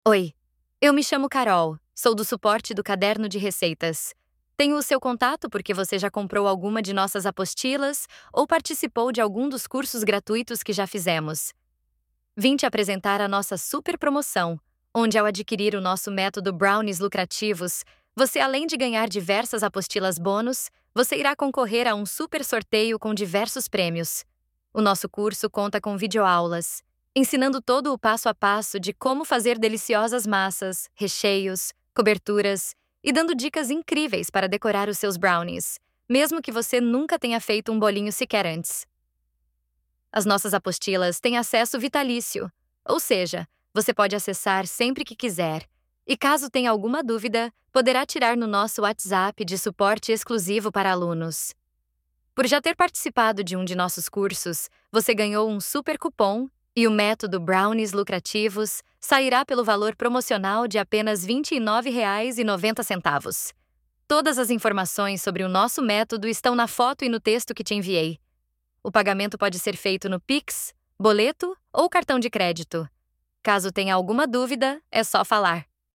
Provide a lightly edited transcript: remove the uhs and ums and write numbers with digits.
Oi, eu me chamo Carol, sou do suporte do Caderno de Receitas. Tenho o seu contato porque você já comprou alguma de nossas apostilas ou participou de algum dos cursos gratuitos que já fizemos. Vim te apresentar a nossa super promoção, onde ao adquirir o nosso método Brownies lucrativos, você além de ganhar diversas apostilas bônus, você irá concorrer a um super sorteio com diversos prêmios. O nosso curso conta com videoaulas, ensinando todo o passo a passo de como fazer deliciosas massas, recheios, coberturas e dando dicas incríveis para decorar os seus brownies, mesmo que você nunca tenha feito um bolinho sequer antes. As nossas apostilas têm acesso vitalício, ou seja, você pode acessar sempre que quiser. E caso tenha alguma dúvida, poderá tirar no nosso WhatsApp de suporte exclusivo para alunos. Por já ter participado de um de nossos cursos, você ganhou um super cupom e o método Brownies lucrativos sairá pelo valor promocional de apenas R$ 29,90. Todas as informações sobre o nosso método estão na foto e no texto que te enviei. O pagamento pode ser feito no Pix, boleto ou cartão de crédito. Caso tenha alguma dúvida, é só falar.